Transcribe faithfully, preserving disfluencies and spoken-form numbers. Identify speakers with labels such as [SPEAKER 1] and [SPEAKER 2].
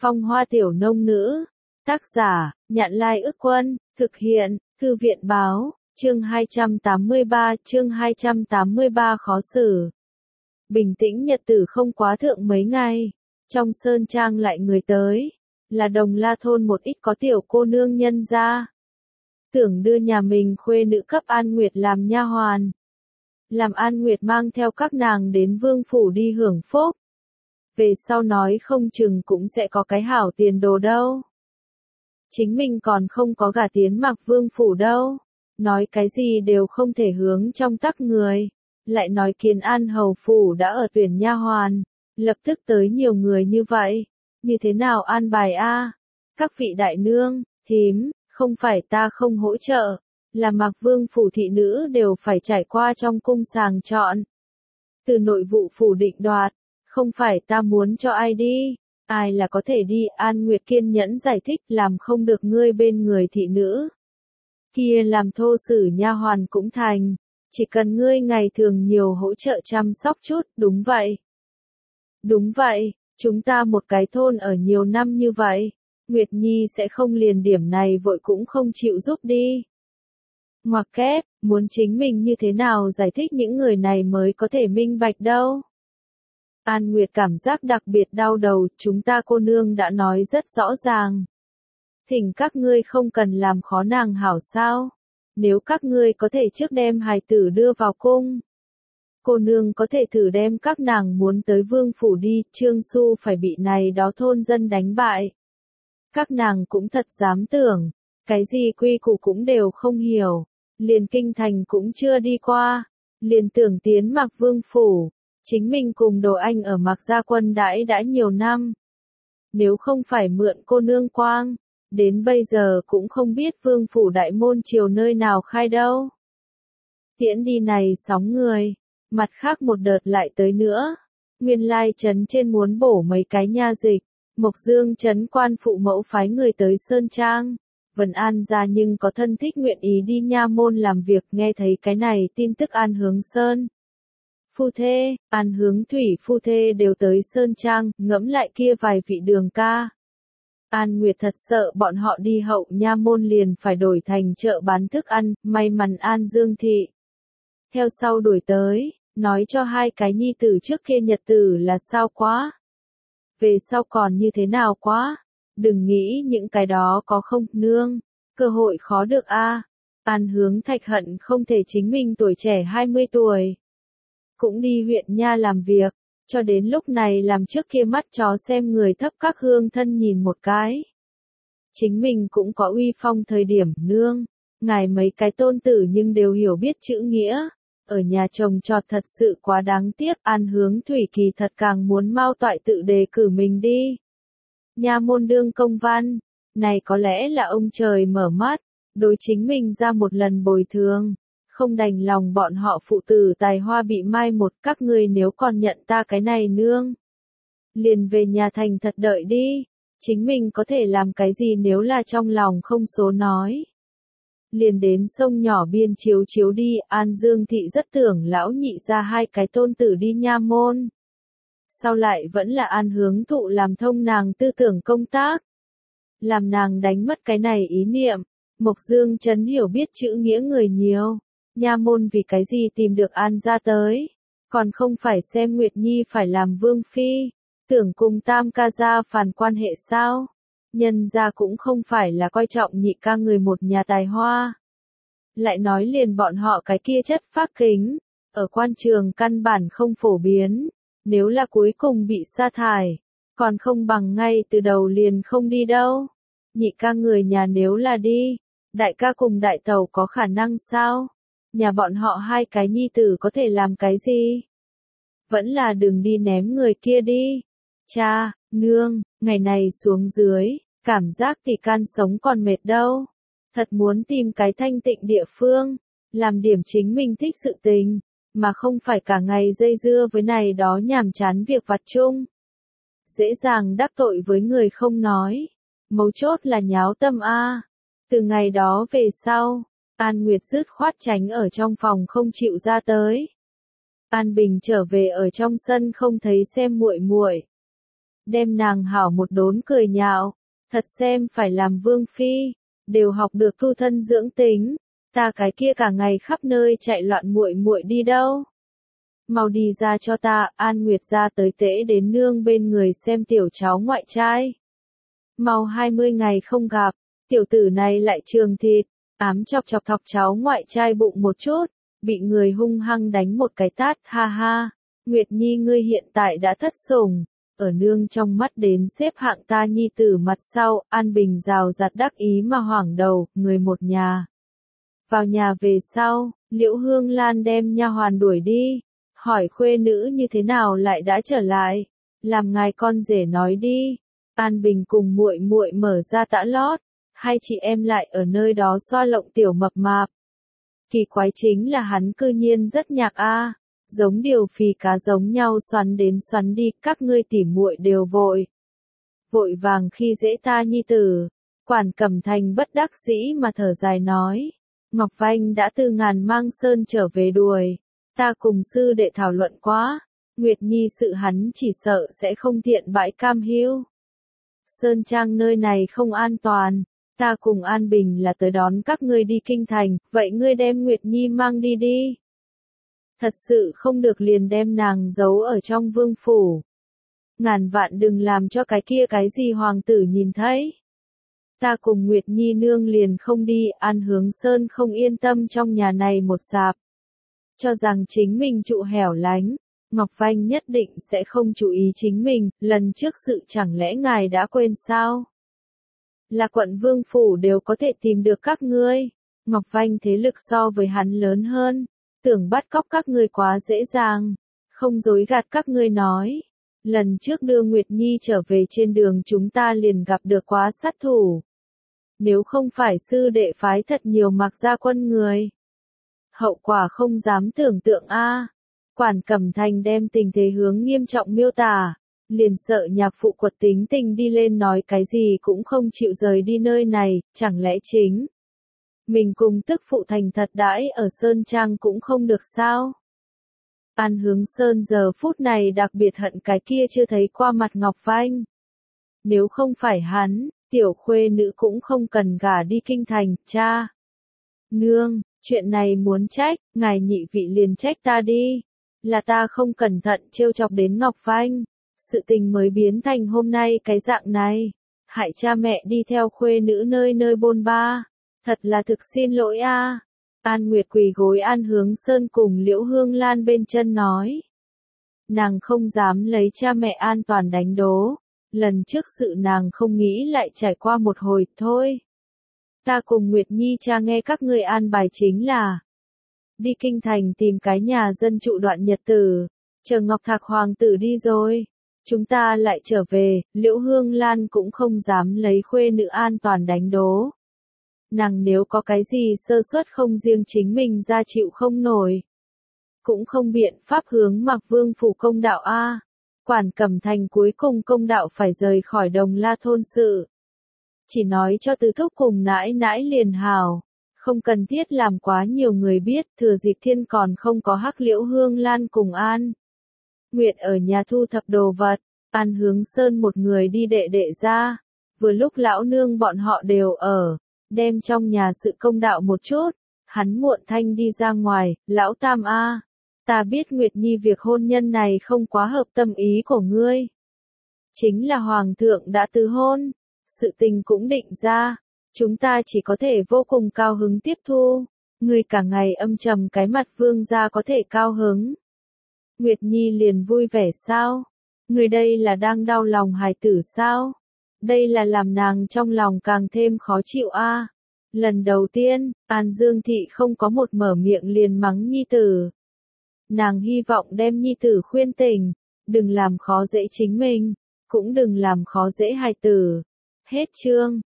[SPEAKER 1] Phong hoa tiểu nông nữ. Tác giả, Nhạn Lai Ức Quân, thực hiện, Thư viện Báo, chương hai trăm tám mươi ba, chương hai trăm tám mươi ba khó xử. Bình tĩnh nhật tử không quá thượng mấy ngày, trong sơn trang lại người tới, là Đồng La thôn một ít có tiểu cô nương nhân gia. Tưởng đưa nhà mình khuê nữ cấp An Nguyệt làm nha hoàn. Làm An Nguyệt mang theo các nàng đến vương phủ đi hưởng phúc. Về sau nói không chừng cũng sẽ có cái hảo tiền đồ đâu. Chính mình còn không có gả tiến mặc vương phủ đâu. Nói cái gì đều không thể hướng trong tắc người. Lại nói Kiến An hầu phủ đã ở tuyển nha hoàn. Lập tức tới nhiều người như vậy. Như thế nào an bài a? Các vị đại nương, thím, không phải ta không hỗ trợ. Là mặc vương phủ thị nữ đều phải trải qua trong cung sàng chọn. Từ nội vụ phủ định đoạt. Không phải ta muốn cho ai đi, ai là có thể đi. An Nguyệt kiên nhẫn giải thích, làm không được ngươi bên người thị nữ. Kia làm thô sử nha hoàn cũng thành, chỉ cần ngươi ngày thường nhiều hỗ trợ chăm sóc chút, đúng vậy. Đúng vậy, chúng ta một cái thôn ở nhiều năm như vậy, Nguyệt Nhi sẽ không liền điểm này vội cũng không chịu giúp đi. Ngoặc kép, muốn chính mình như thế nào giải thích những người này mới có thể minh bạch đâu. An Nguyệt cảm giác đặc biệt đau đầu, chúng ta cô nương đã nói rất rõ ràng. Thỉnh các ngươi không cần làm khó nàng hảo sao. Nếu các ngươi có thể trước đem hài tử đưa vào cung. Cô nương có thể thử đem các nàng muốn tới vương phủ đi, Trương Xu phải bị này đó thôn dân đánh bại. Các nàng cũng thật dám tưởng, cái gì quy củ cũng đều không hiểu, liền kinh thành cũng chưa đi qua, liền tưởng tiến mặc vương phủ. Chính mình cùng Đồ Anh ở Mạc Gia Quân đãi đã nhiều năm. Nếu không phải mượn cô nương quang, đến bây giờ cũng không biết vương phủ đại môn triều nơi nào khai đâu. Tiễn đi này sóng người, mặt khác một đợt lại tới nữa. Nguyên lai trấn trên muốn bổ mấy cái nha dịch, Mộc Dương trấn quan phụ mẫu phái người tới Sơn Trang. Vân An ra nhưng có thân thích nguyện ý đi nha môn làm việc, nghe thấy cái này tin tức An Hướng Sơn. Phu thê, An Hướng Thủy phu thê đều tới Sơn Trang, ngẫm lại kia vài vị đường ca. An Nguyệt thật sợ bọn họ đi hậu nha môn liền phải đổi thành chợ bán thức ăn, may mắn An Dương thị. Theo sau đuổi tới, nói cho hai cái nhi tử trước kia nhật tử là sao quá. Về sau còn như thế nào quá, đừng nghĩ những cái đó có không, nương, cơ hội khó được a. An Hướng Thạch hận không thể chính mình tuổi trẻ hai mươi tuổi. Cũng đi huyện nha làm việc, cho đến lúc này làm trước kia mắt chó xem người thấp các hương thân nhìn một cái. Chính mình cũng có uy phong thời điểm, nương, ngài mấy cái tôn tử nhưng đều hiểu biết chữ nghĩa, ở nhà chồng trọt thật sự quá đáng tiếc. An Hướng Thủy kỳ thật càng muốn mau toại tự đề cử mình đi. Nha môn đương công văn, này có lẽ là ông trời mở mắt, đối chính mình ra một lần bồi thường. Không đành lòng bọn họ phụ tử tài hoa bị mai một, các ngươi nếu còn nhận ta cái này nương. Liền về nhà thành thật đợi đi, chính mình có thể làm cái gì nếu là trong lòng không số nói. Liền đến sông nhỏ biên chiếu chiếu đi, An Dương thị rất tưởng lão nhị ra hai cái tôn tử đi nha môn. Sau lại vẫn là An Hướng Thụ làm thông nàng tư tưởng công tác. Làm nàng đánh mất cái này ý niệm, Mộc Dương trấn hiểu biết chữ nghĩa người nhiều. Nha môn vì cái gì tìm được An ra tới, còn không phải xem Nguyệt Nhi phải làm vương phi, tưởng cùng tam ca gia phản quan hệ sao, nhân gia cũng không phải là coi trọng nhị ca người một nhà tài hoa. Lại nói liền bọn họ cái kia chất phác kính, ở quan trường căn bản không phổ biến, nếu là cuối cùng bị sa thải, còn không bằng ngay từ đầu liền không đi đâu. Nhị ca người nhà nếu là đi, đại ca cùng đại tẩu có khả năng sao? Nhà bọn họ hai cái nhi tử có thể làm cái gì? Vẫn là đừng đi ném người kia đi. Cha, nương, ngày này xuống dưới, cảm giác thì can sống còn mệt đâu. Thật muốn tìm cái thanh tịnh địa phương, làm điểm chính mình thích sự tình, mà không phải cả ngày dây dưa với này đó nhàm chán việc vặt chung. Dễ dàng đắc tội với người không nói, mấu chốt là nháo tâm a. Từ ngày đó về sau, An Nguyệt dứt khoát tránh ở trong phòng không chịu ra tới. An Bình trở về ở trong sân không thấy xem muội muội. đem nàng hảo một đốn cười nhạo, thật xem phải làm vương phi, đều học được tu thân dưỡng tính, ta cái kia cả ngày khắp nơi chạy loạn muội muội đi đâu. Mau đi ra cho ta, An Nguyệt ra tới tễ đến nương bên người xem tiểu cháu ngoại trai. Mau hai mươi ngày không gặp, tiểu tử này lại trường thịt, ám chọc chọc thọc cháu ngoại trai bụng một chút, bị người hung hăng đánh một cái tát, ha ha. Nguyệt Nhi ngươi hiện tại đã thất sủng, ở nương trong mắt đến xếp hạng ta nhi tử mặt sau, An Bình rào rạt đắc ý mà hoảng đầu, người một nhà. Vào nhà về sau, Liễu Hương Lan đem nha hoàn đuổi đi, hỏi khuê nữ như thế nào lại đã trở lại, làm ngài con rể nói đi. An Bình cùng muội muội mở ra tã lót, hai chị em lại ở nơi đó xoa lộng tiểu mập mạp. Kỳ quái chính là hắn cư nhiên rất nhạc a, giống điều phì cá giống nhau xoắn đến xoắn đi, các ngươi tỉ muội đều vội. Vội vàng khi dễ ta nhi tử, Quản Cẩm Thành bất đắc dĩ mà thở dài nói, Ngọc Vanh đã từ Ngàn Mang Sơn trở về đuổi, ta cùng sư đệ thảo luận quá, Nguyệt Nhi sự hắn chỉ sợ sẽ không tiện bãi cam hưu. Sơn Trang nơi này không an toàn, ta cùng An Bình là tới đón các ngươi đi kinh thành, vậy ngươi đem Nguyệt Nhi mang đi đi. Thật sự không được liền đem nàng giấu ở trong vương phủ. Ngàn vạn đừng làm cho cái kia cái gì hoàng tử nhìn thấy. Ta cùng Nguyệt Nhi nương liền không đi, An Hướng Sơn không yên tâm trong nhà này một sạp. Cho rằng chính mình trụ hẻo lánh, Ngọc Vanh nhất định sẽ không chú ý chính mình, lần trước sự chẳng lẽ ngài đã quên sao? Là quận vương phủ đều có thể tìm được các ngươi. Ngọc Vanh thế lực so với hắn lớn hơn, tưởng bắt cóc các ngươi quá dễ dàng, không dối gạt các ngươi nói. Lần trước đưa Nguyệt Nhi trở về trên đường chúng ta liền gặp được quá sát thủ. Nếu không phải sư đệ phái thật nhiều mặc gia quân người, hậu quả không dám tưởng tượng a. Quản Cẩm Thành đem tình thế hướng nghiêm trọng miêu tả, liền sợ nhạc phụ quật tính tình đi lên nói cái gì cũng không chịu rời đi nơi này, chẳng lẽ chính mình cùng tức phụ thành thật đãi ở Sơn Trang cũng không được sao? An Hướng Sơn giờ phút này đặc biệt hận cái kia chưa thấy qua mặt Ngọc Vanh. Nếu không phải hắn, tiểu khuê nữ cũng không cần gả đi kinh thành, cha. Nương, chuyện này muốn trách, ngài nhị vị liền trách ta đi. Là ta không cẩn thận trêu chọc đến Ngọc Vanh. Sự tình mới biến thành hôm nay cái dạng này. Hại cha mẹ đi theo khuê nữ nơi nơi bôn ba. Thật là thực xin lỗi a. An Nguyệt quỳ gối An Hướng Sơn cùng Liễu Hương Lan bên chân nói. Nàng không dám lấy cha mẹ an toàn đánh đố. Lần trước sự nàng không nghĩ lại trải qua một hồi thôi. Ta cùng Nguyệt Nhi cha nghe các ngươi an bài chính là đi kinh thành tìm cái nhà dân trụ đoạn nhật tử, chờ Ngọc Thạc Hoàng tử đi rồi. Chúng ta lại trở về, Liễu Hương Lan cũng không dám lấy khuê nữ an toàn đánh đố. Nàng nếu có cái gì sơ suất không riêng chính mình ra chịu không nổi. Cũng không biện pháp hướng Mạc Vương phủ công đạo A. Quản Cẩm Thành cuối cùng công đạo phải rời khỏi Đồng La thôn sự. Chỉ nói cho tứ thúc cùng nãi nãi liền hào. Không cần thiết làm quá nhiều người biết, thừa dịp thiên còn không có hắc Liễu Hương Lan cùng An Nguyệt ở nhà thu thập đồ vật, An Hướng Sơn một người đi đệ đệ ra. Vừa lúc lão nương bọn họ đều ở, đem trong nhà sự công đạo một chút, hắn muộn thanh đi ra ngoài, lão tam a, ta biết Nguyệt Nhi việc hôn nhân này không quá hợp tâm ý của ngươi. Chính là Hoàng thượng đã từ hôn, sự tình cũng định ra, chúng ta chỉ có thể vô cùng cao hứng tiếp thu, ngươi cả ngày âm trầm cái mặt vương gia có thể cao hứng. Nguyệt Nhi liền vui vẻ sao? Người đây là đang đau lòng hài tử sao? Đây là làm nàng trong lòng càng thêm khó chịu a. À. Lần đầu tiên, An Dương Thị không có một mở miệng liền mắng Nhi tử. Nàng hy vọng đem Nhi tử khuyên tỉnh, đừng làm khó dễ chính mình, cũng đừng làm khó dễ hài tử. Hết chương.